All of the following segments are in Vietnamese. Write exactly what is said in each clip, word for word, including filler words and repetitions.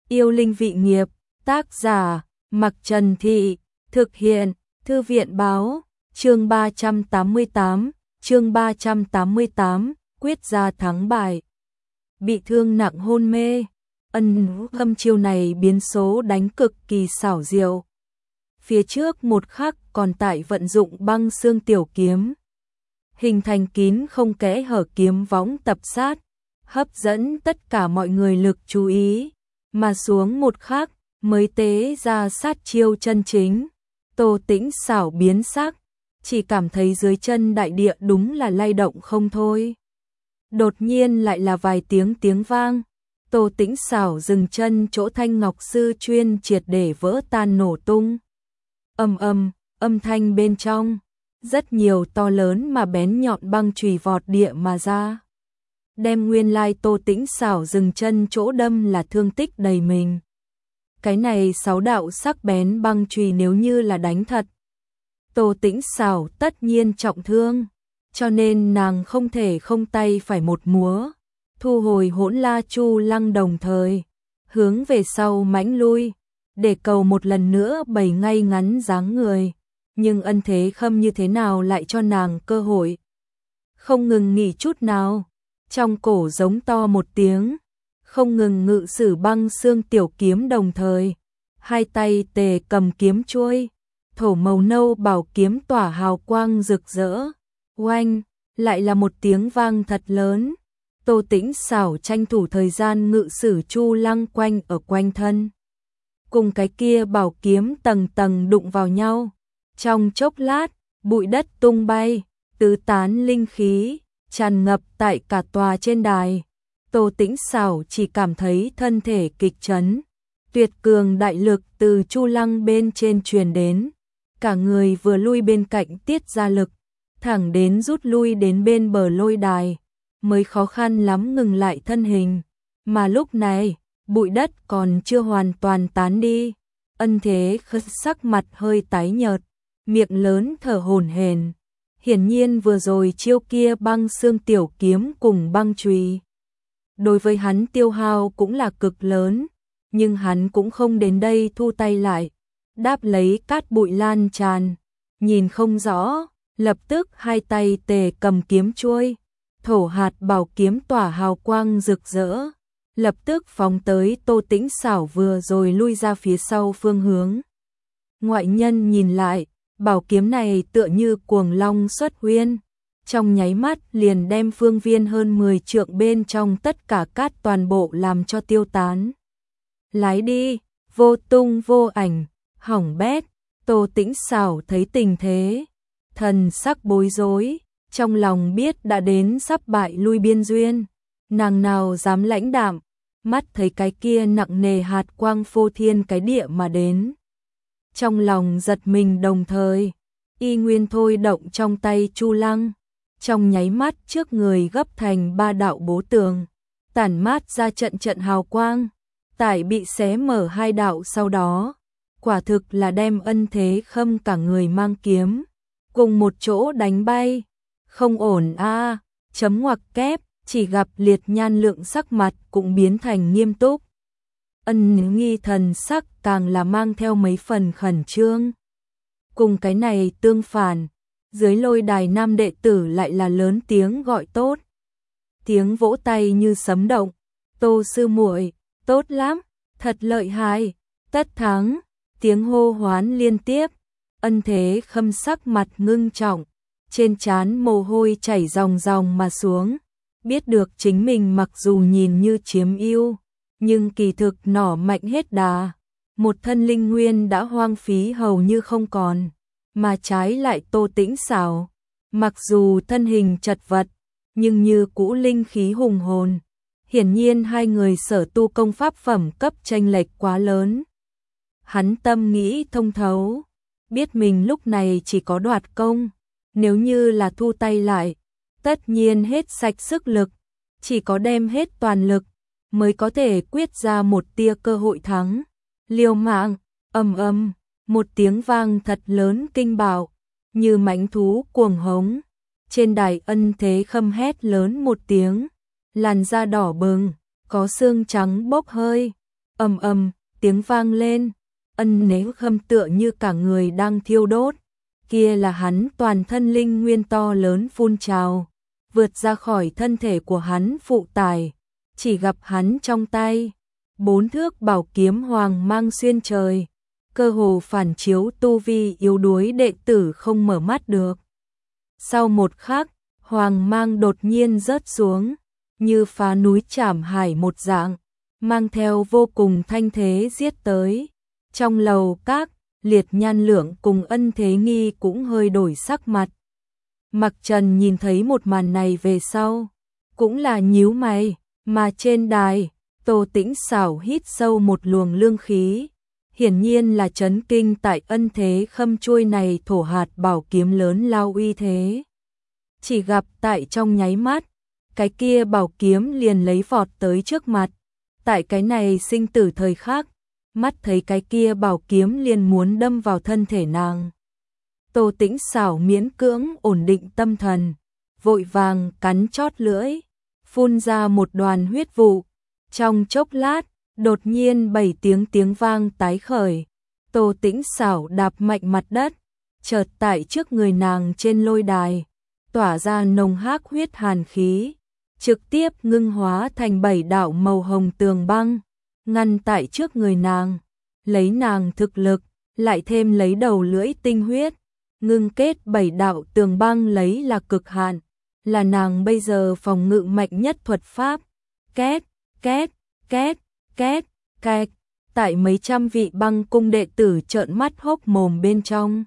Yêu linh vị nghiệp, tác giả, Mặc Trần Thị, thực hiện, Thư viện báo, chương ba trăm tám mươi tám, chương ba trăm tám mươi tám, quyết ra thắng bại. Bị thương nặng hôn mê, ân âm chiêu này biến số đánh cực kỳ xảo diệu. Phía trước một khắc còn tại vận dụng băng xương tiểu kiếm, hình thành kín không kẽ hở kiếm võng tập sát, hấp dẫn tất cả mọi người lực chú ý, mà xuống một khắc mới tế ra sát chiêu chân chính. Tô Tĩnh xảo biến sắc, chỉ cảm thấy dưới chân đại địa đúng là lay động không thôi. Đột nhiên lại là vài tiếng tiếng vang, Tô Tĩnh xảo dừng chân chỗ thanh ngọc sư chuyên triệt để vỡ tan nổ tung. Ầm ầm, âm thanh bên trong, rất nhiều to lớn mà bén nhọn băng chùy vọt địa mà ra. Đem nguyên lai Tô Tĩnh xảo dừng chân chỗ đâm là thương tích đầy mình. Cái này sáu đạo sắc bén băng chùy nếu như là đánh thật, Tô Tĩnh xảo tất nhiên trọng thương, cho nên nàng không thể không tay phải một múa, thu hồi Hỗn La Chu Lăng, đồng thời hướng về sau mãnh lui, để cầu một lần nữa bày ngay ngắn dáng người. Nhưng Ân Thế Khâm như thế nào lại cho nàng cơ hội? Không ngừng nghỉ chút nào, trong cổ giống to một tiếng, không ngừng ngự sử băng xương tiểu kiếm, đồng thời hai tay tề cầm kiếm chuôi, thổ màu nâu bảo kiếm tỏa hào quang rực rỡ. Oanh, lại là một tiếng vang thật lớn. Tô Tĩnh xảo tranh thủ thời gian ngự sử Chu Lăng quanh ở quanh thân, cùng cái kia bảo kiếm tầng tầng đụng vào nhau. Trong chốc lát, bụi đất tung bay, tứ tán linh khí tràn ngập tại cả tòa trên đài. Tô Tĩnh xảo chỉ cảm thấy thân thể kịch chấn, tuyệt cường đại lực từ Chu Lăng bên trên truyền đến, cả người vừa lui bên cạnh tiết ra lực, thẳng đến rút lui đến bên bờ lôi đài, mới khó khăn lắm ngừng lại thân hình. Mà lúc này, bụi đất còn chưa hoàn toàn tán đi, Ân Thế Khâm sắc mặt hơi tái nhợt, miệng lớn thở hổn hển. Hiển nhiên vừa rồi chiêu kia băng xương tiểu kiếm cùng băng chùy, đối với hắn tiêu hao cũng là cực lớn, nhưng hắn cũng không đến đây thu tay lại, đáp lấy cát bụi lan tràn, nhìn không rõ, lập tức hai tay tề cầm kiếm chuôi, thổ hạt bảo kiếm tỏa hào quang rực rỡ, lập tức phóng tới Tô Tĩnh xảo vừa rồi lui ra phía sau phương hướng. Ngoại nhân nhìn lại, bảo kiếm này tựa như cuồng long xuất huyên, trong nháy mắt liền đem phương viên hơn mười trượng bên trong tất cả cát toàn bộ làm cho tiêu tán. Lái đi, vô tung vô ảnh, hỏng bét. Tô Tĩnh xảo thấy tình thế, thần sắc bối rối, trong lòng biết đã đến sắp bại lui biên duyên, nàng nào dám lãnh đạm, mắt thấy cái kia nặng nề hạt quang phô thiên cái địa mà đến. Trong lòng giật mình, đồng thời y nguyên thôi động trong tay Chu Lăng, trong nháy mắt trước người gấp thành ba đạo bố tường, tản mát ra trận trận hào quang, tại bị xé mở hai đạo sau đó, quả thực là đem Ân Thế Khâm cả người mang kiếm cùng một chỗ đánh bay. Không ổn a, à, chấm ngoặc kép, chỉ gặp Liệt Nhan Lượng sắc mặt cũng biến thành nghiêm túc. Ân Nghi thần sắc càng là mang theo mấy phần khẩn trương. Cùng cái này tương phản, dưới lôi đài nam đệ tử lại là lớn tiếng gọi tốt. Tiếng vỗ tay như sấm động. Tô sư muội, tốt lắm, thật lợi hại, tất thắng. Tiếng hô hoán liên tiếp. Ân Thế Khâm sắc mặt ngưng trọng, trên trán mồ hôi chảy ròng ròng mà xuống, biết được chính mình mặc dù nhìn như chiếm ưu, nhưng kỳ thực nỏ mạnh hết đà, một thân linh nguyên đã hoang phí hầu như không còn, mà trái lại Tô Tĩnh xảo, mặc dù thân hình chật vật, nhưng như cũ linh khí hùng hồn. Hiển nhiên hai người sở tu công pháp phẩm cấp chênh lệch quá lớn. Hắn tâm nghĩ thông thấu, biết mình lúc này chỉ có đoạt công, nếu như là thu tay lại, tất nhiên hết sạch sức lực, chỉ có đem hết toàn lực mới có thể quyết ra một tia cơ hội thắng. Liều mạng, ầm ầm, một tiếng vang thật lớn kinh bạo, như mãnh thú cuồng hống. Trên đài Ân Thế Khâm hét lớn một tiếng, làn da đỏ bừng, có xương trắng bốc hơi, ầm ầm, tiếng vang lên, ân nếu khâm tựa như cả người đang thiêu đốt, kia là hắn toàn thân linh nguyên to lớn phun trào, vượt ra khỏi thân thể của hắn phụ tải, chỉ gặp hắn trong tay, bốn thước bảo kiếm hoàng mang xuyên trời, cơ hồ phản chiếu tu vi yếu đuối đệ tử không mở mắt được. Sau một khắc, hoàng mang đột nhiên rớt xuống, như phá núi chảm hải một dạng, mang theo vô cùng thanh thế giết tới. Trong lầu các, Liệt Nhan Lượng cùng Ân Thế Nghi cũng hơi đổi sắc mặt. Mặc Trần nhìn thấy một màn này về sau, cũng là nhíu mày, mà trên đài, Tô Tĩnh Xảo hít sâu một luồng lương khí, hiển nhiên là chấn kinh tại Ân Thế Khâm chuôi này thổ hạt bảo kiếm lớn lao uy thế. Chỉ gặp tại trong nháy mắt, cái kia bảo kiếm liền lấy vọt tới trước mặt, tại cái này sinh tử thời khắc, mắt thấy cái kia bảo kiếm liền muốn đâm vào thân thể nàng. Tô Tĩnh Xảo miễn cưỡng ổn định tâm thần, vội vàng cắn chót lưỡi, phun ra một đoàn huyết vụ. Trong chốc lát, đột nhiên bảy tiếng tiếng vang tái khởi. Tô Tĩnh Xảo đạp mạnh mặt đất, chợt tại trước người nàng trên lôi đài, tỏa ra nồng hắc huyết hàn khí, trực tiếp ngưng hóa thành bảy đạo màu hồng tường băng, ngăn tại trước người nàng, lấy nàng thực lực, lại thêm lấy đầu lưỡi tinh huyết, ngưng kết bảy đạo tường băng lấy là cực hạn, là nàng bây giờ phòng ngự mạnh nhất thuật pháp. Két, két, két, két, két, tại mấy trăm vị băng cung đệ tử trợn mắt hốc mồm bên trong.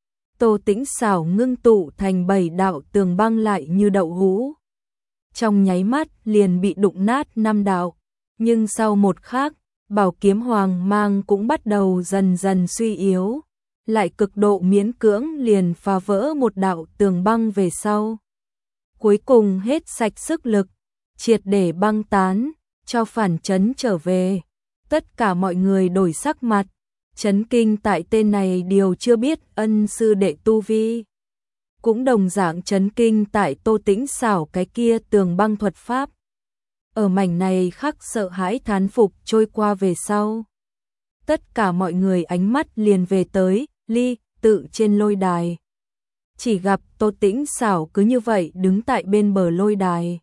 Tô Tĩnh Xảo ngưng tụ thành bảy đạo tường băng lại như đậu hũ, trong nháy mắt liền bị đụng nát năm đạo, nhưng sau một khắc, bảo kiếm hoàng mang cũng bắt đầu dần dần suy yếu, lại cực độ miễn cưỡng liền phá vỡ một đạo tường băng về sau. Cuối cùng hết sạch sức lực, triệt để băng tán, cho phản chấn trở về. Tất cả mọi người đổi sắc mặt, chấn kinh tại tên này điều chưa biết ân sư đệ tu vi. Cũng đồng dạng chấn kinh tại Tô Tĩnh Xảo cái kia tường băng thuật pháp. Ở mảnh này khắc sợ hãi thán phục trôi qua về sau. Tất cả mọi người ánh mắt liền về tới ly tự trên lôi đài. Chỉ gặp Tô Tĩnh Xảo cứ như vậy đứng tại bên bờ lôi đài.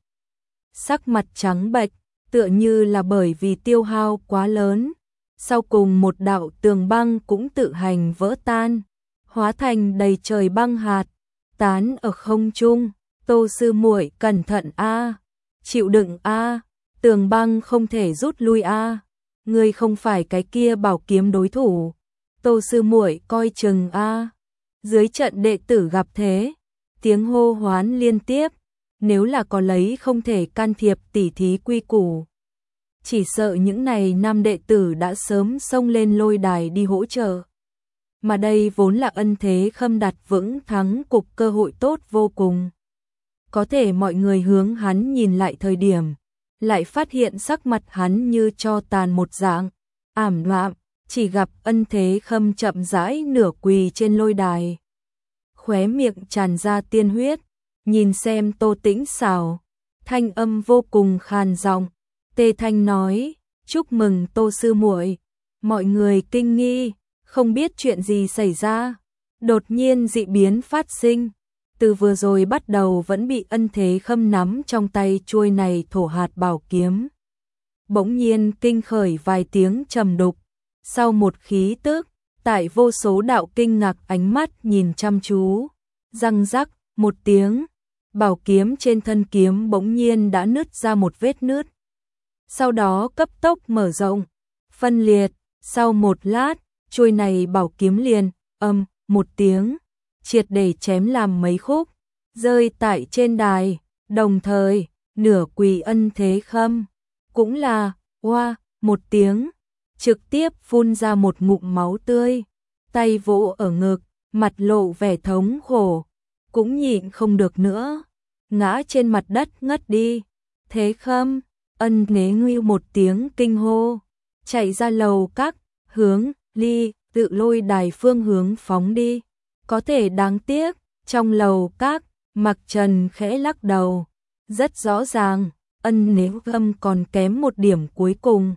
Sắc mặt trắng bệch, tựa như là bởi vì tiêu hao quá lớn. Sau cùng một đạo tường băng cũng tự hành vỡ tan, hóa thành đầy trời băng hạt, tán ở không trung. Tô sư muội cẩn thận a, chịu đựng a, tường băng không thể rút lui a, ngươi không phải cái kia bảo kiếm đối thủ. Tô sư muội coi chừng a. Dưới trận đệ tử gặp thế, tiếng hô hoán liên tiếp, nếu là có lấy không thể can thiệp tỉ thí quy củ. Chỉ sợ những này nam đệ tử đã sớm xông lên lôi đài đi hỗ trợ. Mà đây vốn là Ân Thế Khâm đặt vững thắng cục cơ hội tốt vô cùng. Có thể mọi người hướng hắn nhìn lại thời điểm, lại phát hiện sắc mặt hắn như cho tàn một dạng, ảm đạm, chỉ gặp Ân Thế Khâm chậm rãi nửa quỳ trên lôi đài. Khóe miệng tràn ra tiên huyết, nhìn xem Tô Tĩnh Xảo, thanh âm vô cùng khàn giọng. Tê Thanh nói, chúc mừng Tô sư muội. Mọi người kinh nghi, không biết chuyện gì xảy ra. Đột nhiên dị biến phát sinh, từ vừa rồi bắt đầu vẫn bị Ân Thế Khâm nắm trong tay chuôi này thổ hạt bảo kiếm. Bỗng nhiên kinh khởi vài tiếng trầm đục, sau một khí tức, tại vô số đạo kinh ngạc ánh mắt nhìn chăm chú, răng rắc một tiếng, bảo kiếm trên thân kiếm bỗng nhiên đã nứt ra một vết nứt. Sau đó cấp tốc mở rộng, phân liệt, sau một lát, chuôi này bảo kiếm liền, âm, một tiếng, triệt để chém làm mấy khúc, rơi tại trên đài, đồng thời, nửa quỳ Ân Thế Khâm, cũng là, oa, một tiếng, trực tiếp phun ra một ngụm máu tươi, tay vỗ ở ngực, mặt lộ vẻ thống khổ, cũng nhịn không được nữa, ngã trên mặt đất ngất đi. Thế Khâm, Ân Thế Ngưu một tiếng kinh hô, chạy ra lầu các, hướng ly tự lôi đài phương hướng phóng đi. Có thể đáng tiếc, trong lầu các, Mặc Trần khẽ lắc đầu, rất rõ ràng, Ân Thế Khâm còn kém một điểm cuối cùng,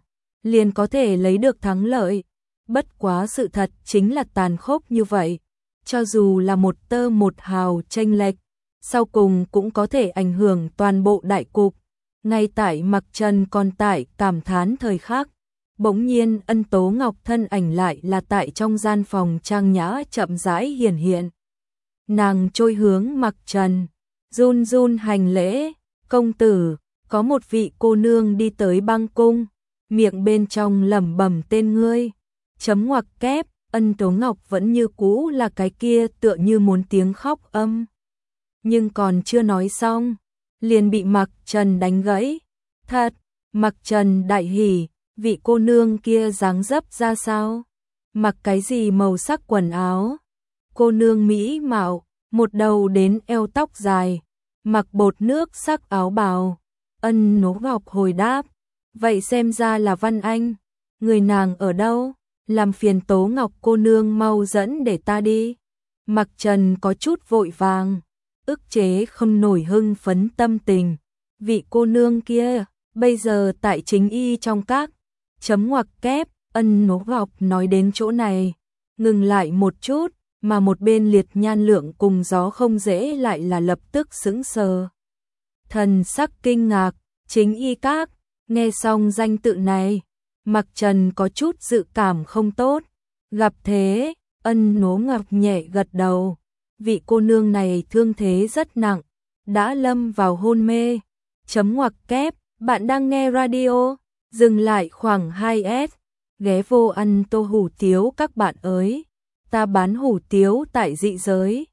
liền có thể lấy được thắng lợi. Bất quá sự thật chính là tàn khốc như vậy. Cho dù là một tơ một hào chênh lệch, sau cùng cũng có thể ảnh hưởng toàn bộ đại cục. Ngay tại Mặc Trần còn tại cảm thán thời khắc, bỗng nhiên Ân Tố Ngọc thân ảnh lại là tại trong gian phòng trang nhã chậm rãi hiển hiện. Nàng trôi hướng Mặc Trần, run run hành lễ, công tử, có một vị cô nương đi tới băng cung, miệng bên trong lẩm bẩm tên ngươi. Chấm ngoặc kép, Ân Tố Ngọc vẫn như cũ là cái kia tựa như muốn tiếng khóc âm. Nhưng còn chưa nói xong, liền bị Mặc Trần đánh gãy. Thật, Mặc Trần đại hỉ, vị cô nương kia dáng dấp ra sao? Mặc cái gì màu sắc quần áo? Cô nương mỹ mạo, một đầu đến eo tóc dài, mặc bột nước sắc áo bào. Ân Tố Ngọc hồi đáp, vậy xem ra là Văn Anh, người nàng ở đâu? Làm phiền Tố Ngọc cô nương mau dẫn để ta đi. Mặc Trần có chút vội vàng, ức chế không nổi hưng phấn tâm tình. Vị cô nương kia, bây giờ tại chính y trong các. Chấm ngoặc kép, Ân Tố Ngọc nói đến chỗ này, ngừng lại một chút, mà một bên Liệt Nhan Lượng cùng Gió Không Dễ lại là lập tức sững sờ. Thần sắc kinh ngạc, chính y các, nghe xong danh tự này, Mặc Trần có chút dự cảm không tốt. Gặp thế, Ân Tố Ngọc nhẹ gật đầu. Vị cô nương này thương thế rất nặng, đã lâm vào hôn mê. Chấm ngoặc kép, bạn đang nghe radio, dừng lại khoảng hai S, ghé vô ăn tô hủ tiếu các bạn ơi. Ta bán hủ tiếu tại dị giới,